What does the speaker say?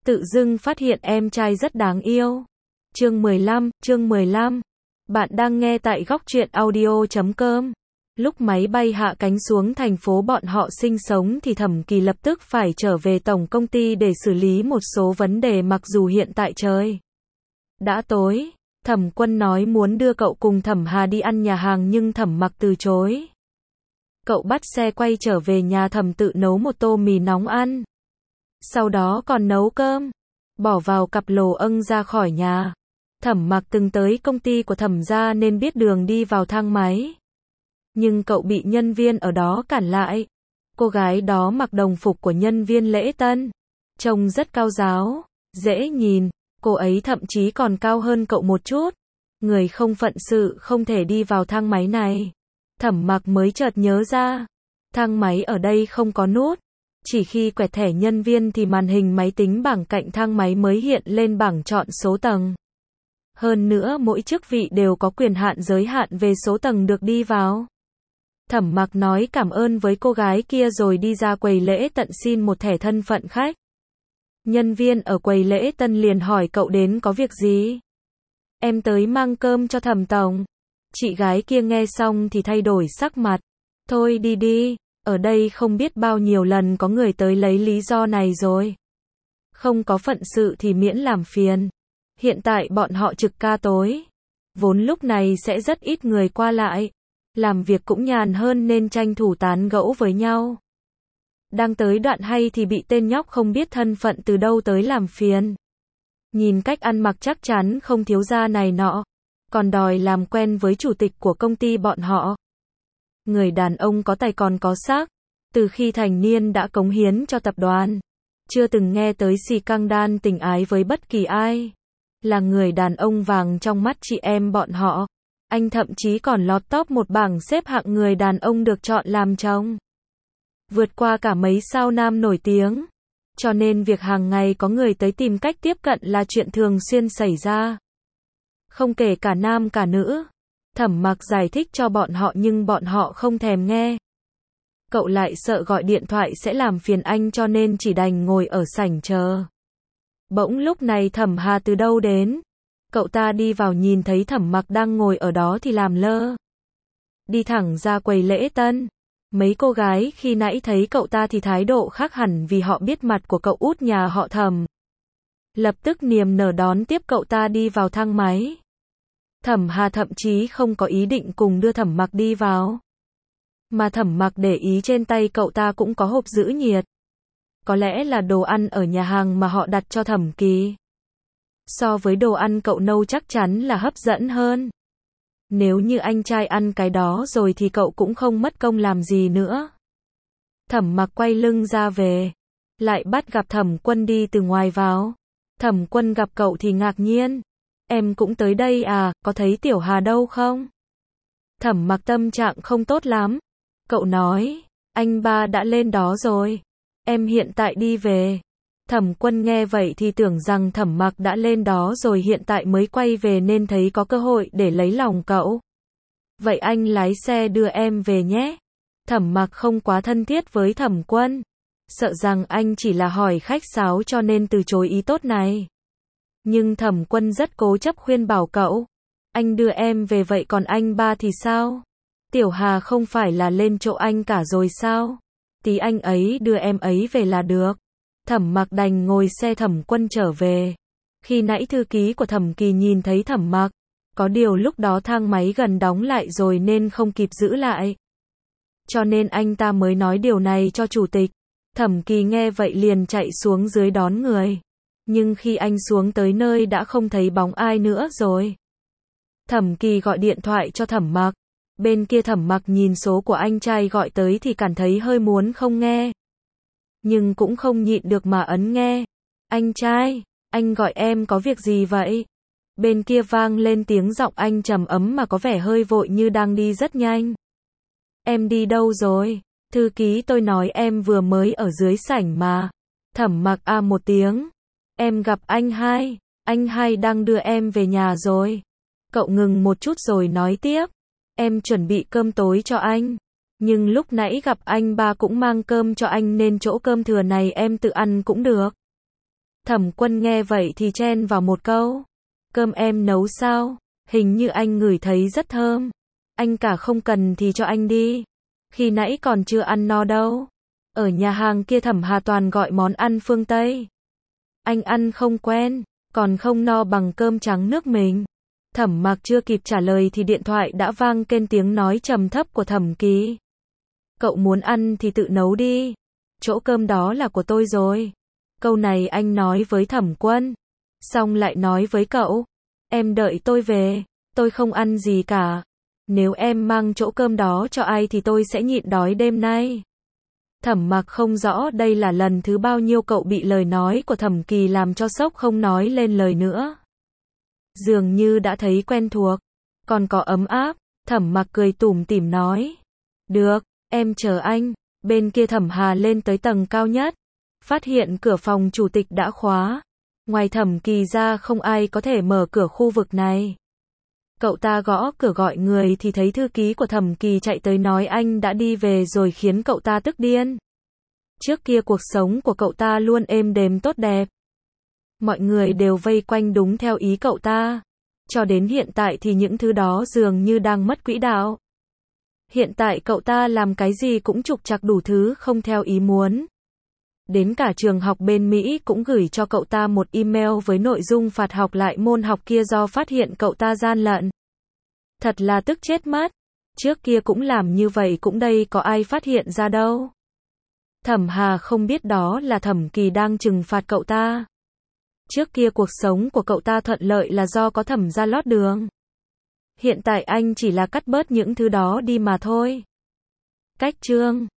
tự dưng phát hiện em trai rất đáng yêu. Chương 15. Bạn đang nghe tại góc truyện audio.com. Lúc máy bay hạ cánh xuống thành phố bọn họ sinh sống thì Thẩm Kỳ lập tức phải trở về tổng công ty để xử lý một số vấn đề, mặc dù hiện tại trời đã tối. Thẩm Quân nói muốn đưa cậu cùng Thẩm Hà đi ăn nhà hàng nhưng Thẩm Mặc từ chối. Cậu bắt xe quay trở về nhà Thẩm tự nấu một tô mì nóng ăn. Sau đó còn nấu cơm, bỏ vào cặp lồ âng ra khỏi nhà. Thẩm Mặc từng tới công ty của Thẩm gia nên biết đường đi vào thang máy. Nhưng cậu bị nhân viên ở đó cản lại. Cô gái đó mặc đồng phục của nhân viên lễ tân, trông rất cao ráo, dễ nhìn. Cô ấy thậm chí còn cao hơn cậu một chút. Người không phận sự không thể đi vào thang máy này. Thẩm Mặc mới chợt nhớ ra, thang máy ở đây không có nút. Chỉ khi quẹt thẻ nhân viên thì màn hình máy tính bảng cạnh thang máy mới hiện lên bảng chọn số tầng. Hơn nữa mỗi chức vị đều có quyền hạn giới hạn về số tầng được đi vào. Thẩm Mặc nói cảm ơn với cô gái kia rồi đi ra quầy lễ tân xin một thẻ thân phận khách. Nhân viên ở quầy lễ tân liền hỏi cậu đến có việc gì? Em tới mang cơm cho Thẩm tổng. Chị gái kia nghe xong thì thay đổi sắc mặt. Thôi đi đi, ở đây không biết bao nhiêu lần có người tới lấy lý do này rồi. Không có phận sự thì miễn làm phiền. Hiện tại bọn họ trực ca tối, vốn lúc này sẽ rất ít người qua lại. Làm việc cũng nhàn hơn nên tranh thủ tán gẫu với nhau. Đang tới đoạn hay thì bị tên nhóc không biết thân phận từ đâu tới làm phiền. Nhìn cách ăn mặc chắc chắn không thiếu gia này nọ, còn đòi làm quen với chủ tịch của công ty bọn họ. Người đàn ông có tài còn có sắc, từ khi thành niên đã cống hiến cho tập đoàn. Chưa từng nghe tới xì căng đan tình ái với bất kỳ ai. Là người đàn ông vàng trong mắt chị em bọn họ. Anh thậm chí còn lọt top một bảng xếp hạng người đàn ông được chọn làm chồng. Vượt qua cả mấy sao nam nổi tiếng. Cho nên việc hàng ngày có người tới tìm cách tiếp cận là chuyện thường xuyên xảy ra. Không kể cả nam cả nữ. Thẩm Mặc giải thích cho bọn họ nhưng bọn họ không thèm nghe. Cậu lại sợ gọi điện thoại sẽ làm phiền anh cho nên chỉ đành ngồi ở sảnh chờ. Bỗng lúc này Thẩm Hà từ đâu đến. Cậu ta đi vào nhìn thấy Thẩm Mặc đang ngồi ở đó thì làm lơ. Đi thẳng ra quầy lễ tân. Mấy cô gái khi nãy thấy cậu ta thì thái độ khác hẳn vì họ biết mặt của cậu út nhà họ Thẩm. Lập tức niềm nở đón tiếp cậu ta đi vào thang máy. Thẩm Hà thậm chí không có ý định cùng đưa Thẩm Mặc đi vào. Mà Thẩm Mặc để ý trên tay cậu ta cũng có hộp giữ nhiệt. Có lẽ là đồ ăn ở nhà hàng mà họ đặt cho Thẩm Kỳ. So với đồ ăn cậu nấu chắc chắn là hấp dẫn hơn. Nếu như anh trai ăn cái đó rồi thì cậu cũng không mất công làm gì nữa. Thẩm Mặc quay lưng ra về. Lại bắt gặp Thẩm Quân đi từ ngoài vào. Thẩm Quân gặp cậu thì ngạc nhiên. Em cũng tới đây à, có thấy Tiểu Hà đâu không? Thẩm Mặc tâm trạng không tốt lắm. Cậu nói, anh ba đã lên đó rồi. Em hiện tại đi về. Thẩm Quân nghe vậy thì tưởng rằng Thẩm Mặc đã lên đó rồi hiện tại mới quay về nên thấy có cơ hội để lấy lòng cậu. Vậy anh lái xe đưa em về nhé. Thẩm Mặc không quá thân thiết với Thẩm Quân. Sợ rằng anh chỉ là hỏi khách sáo cho nên từ chối ý tốt này. Nhưng Thẩm Quân rất cố chấp khuyên bảo cậu. Anh đưa em về vậy còn anh ba thì sao? Tiểu Hà không phải là lên chỗ anh cả rồi sao? Tí anh ấy đưa em ấy về là được. Thẩm Mặc đành ngồi xe Thẩm Quân trở về. Khi nãy thư ký của Thẩm Kỳ nhìn thấy Thẩm Mặc. Có điều lúc đó thang máy gần đóng lại rồi nên không kịp giữ lại. Cho nên anh ta mới nói điều này cho chủ tịch. Thẩm Kỳ nghe vậy liền chạy xuống dưới đón người. Nhưng khi anh xuống tới nơi đã không thấy bóng ai nữa rồi. Thẩm Kỳ gọi điện thoại cho Thẩm Mặc. Bên kia Thẩm Mặc nhìn số của anh trai gọi tới thì cảm thấy hơi muốn không nghe. Nhưng cũng không nhịn được mà ấn nghe. Anh trai, anh gọi em có việc gì vậy? Bên kia vang lên tiếng giọng anh trầm ấm mà có vẻ hơi vội như đang đi rất nhanh. Em đi đâu rồi? Thư ký tôi nói em vừa mới ở dưới sảnh mà. Thẩm Mặc a một tiếng. Em gặp anh hai đang đưa em về nhà rồi. Cậu ngừng một chút rồi nói tiếp. Em chuẩn bị cơm tối cho anh. Nhưng lúc nãy gặp anh ba cũng mang cơm cho anh nên chỗ cơm thừa này em tự ăn cũng được. Thẩm Quân nghe vậy thì chen vào một câu. Cơm em nấu sao? Hình như anh ngửi thấy rất thơm. Anh cả không cần thì cho anh đi. Khi nãy còn chưa ăn no đâu. Ở nhà hàng kia Thẩm Hà toàn gọi món ăn phương Tây. Anh ăn không quen, còn không no bằng cơm trắng nước mình. Thẩm Mạc chưa kịp trả lời thì điện thoại đã vang lên tiếng nói trầm thấp của Thẩm Kỳ. Cậu muốn ăn thì tự nấu đi. Chỗ cơm đó là của tôi rồi. Câu này anh nói với Thẩm Quân. Xong lại nói với cậu. Em đợi tôi về. Tôi không ăn gì cả. Nếu em mang chỗ cơm đó cho ai thì tôi sẽ nhịn đói đêm nay. Thẩm Mạc không rõ đây là lần thứ bao nhiêu cậu bị lời nói của Thẩm Kỳ làm cho sốc không nói lên lời nữa. Dường như đã thấy quen thuộc, còn có ấm áp, Thẩm Mạc cười tủm tỉm nói. Được, em chờ anh. Bên kia Thẩm Hà lên tới tầng cao nhất, phát hiện cửa phòng chủ tịch đã khóa. Ngoài Thẩm Kỳ ra không ai có thể mở cửa khu vực này. Cậu ta gõ cửa gọi người thì thấy thư ký của Thẩm Kỳ chạy tới nói anh đã đi về rồi khiến cậu ta tức điên. Trước kia cuộc sống của cậu ta luôn êm đềm tốt đẹp. Mọi người đều vây quanh đúng theo ý cậu ta. Cho đến hiện tại thì những thứ đó dường như đang mất quỹ đạo. Hiện tại cậu ta làm cái gì cũng trục trặc đủ thứ không theo ý muốn. Đến cả trường học bên Mỹ cũng gửi cho cậu ta một email với nội dung phạt học lại môn học kia do phát hiện cậu ta gian lận. Thật là tức chết mất. Trước kia cũng làm như vậy cũng đây có ai phát hiện ra đâu. Thẩm Hà không biết đó là Thẩm Kỳ đang trừng phạt cậu ta. Trước kia cuộc sống của cậu ta thuận lợi là do có Thẩm gia lót đường. Hiện tại anh chỉ là cắt bớt những thứ đó đi mà thôi. Cách chương